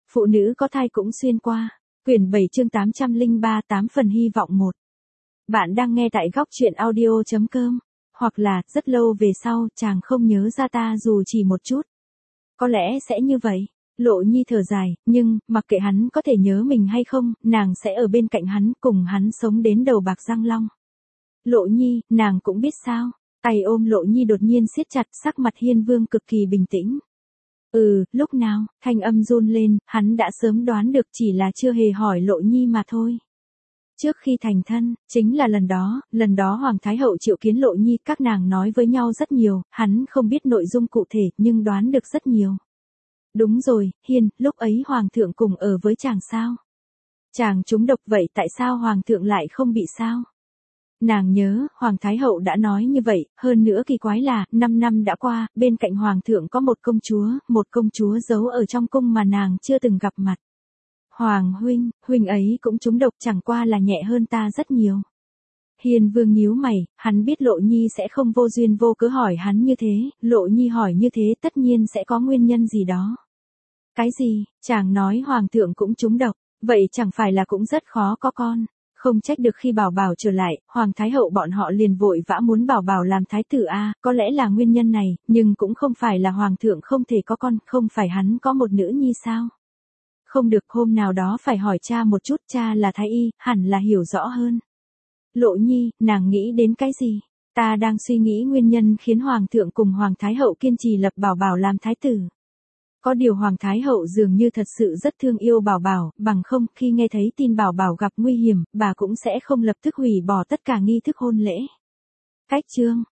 Phụ nữ có thai cũng xuyên qua. Quyển 7 chương 803 8 phần hy vọng 1. Bạn đang nghe tại góc truyện audio.com. Hoặc là, rất lâu về sau, chàng không nhớ ra ta dù chỉ một chút. Có lẽ sẽ như vậy. Lộ Nhi thở dài, nhưng, mặc kệ hắn có thể nhớ mình hay không, nàng sẽ ở bên cạnh hắn, cùng hắn sống đến đầu bạc răng long. Lộ Nhi, nàng cũng biết sao. Tay ôm Lộ Nhi đột nhiên siết chặt, sắc mặt Hiên Vương cực kỳ bình tĩnh. Lúc nào, thanh âm run lên, hắn đã sớm đoán được, chỉ là chưa hề hỏi Lộ Nhi mà thôi. Trước khi thành thân, chính là lần đó Hoàng Thái Hậu triệu kiến Lộ Nhi, các nàng nói với nhau rất nhiều, hắn không biết nội dung cụ thể, nhưng đoán được rất nhiều. Đúng rồi, Hiên, lúc ấy Hoàng thượng cùng ở với chàng sao? Chàng trúng độc vậy tại sao Hoàng thượng lại không bị sao? Nàng nhớ, Hoàng Thái Hậu đã nói như vậy, hơn nữa kỳ quái là, 5 năm đã qua, bên cạnh Hoàng thượng có một công chúa giấu ở trong cung mà nàng chưa từng gặp mặt. Hoàng huynh ấy cũng trúng độc, chẳng qua là nhẹ hơn ta rất nhiều. Hiên Vương nhíu mày, hắn biết Lộ Nhi sẽ không vô duyên vô cớ hỏi hắn như thế, Lộ Nhi hỏi như thế tất nhiên sẽ có nguyên nhân gì đó. Cái gì, chàng nói Hoàng thượng cũng trúng độc, vậy chẳng phải là cũng rất khó có con. Không trách được khi Bảo Bảo trở lại, Hoàng Thái Hậu bọn họ liền vội vã muốn Bảo Bảo làm thái tử a, có lẽ là nguyên nhân này, nhưng cũng không phải là Hoàng thượng không thể có con, không phải hắn có một nữ nhi sao? Không được, hôm nào đó phải hỏi cha một chút, cha là thái y, hẳn là hiểu rõ hơn. Lộ Nhi, nàng nghĩ đến cái gì? Ta đang suy nghĩ nguyên nhân khiến Hoàng thượng cùng Hoàng Thái Hậu kiên trì lập Bảo Bảo làm thái tử. Có điều Hoàng Thái Hậu dường như thật sự rất thương yêu Bảo Bảo, bằng không, khi nghe thấy tin Bảo Bảo gặp nguy hiểm, bà cũng sẽ không lập tức hủy bỏ tất cả nghi thức hôn lễ. Cách chương,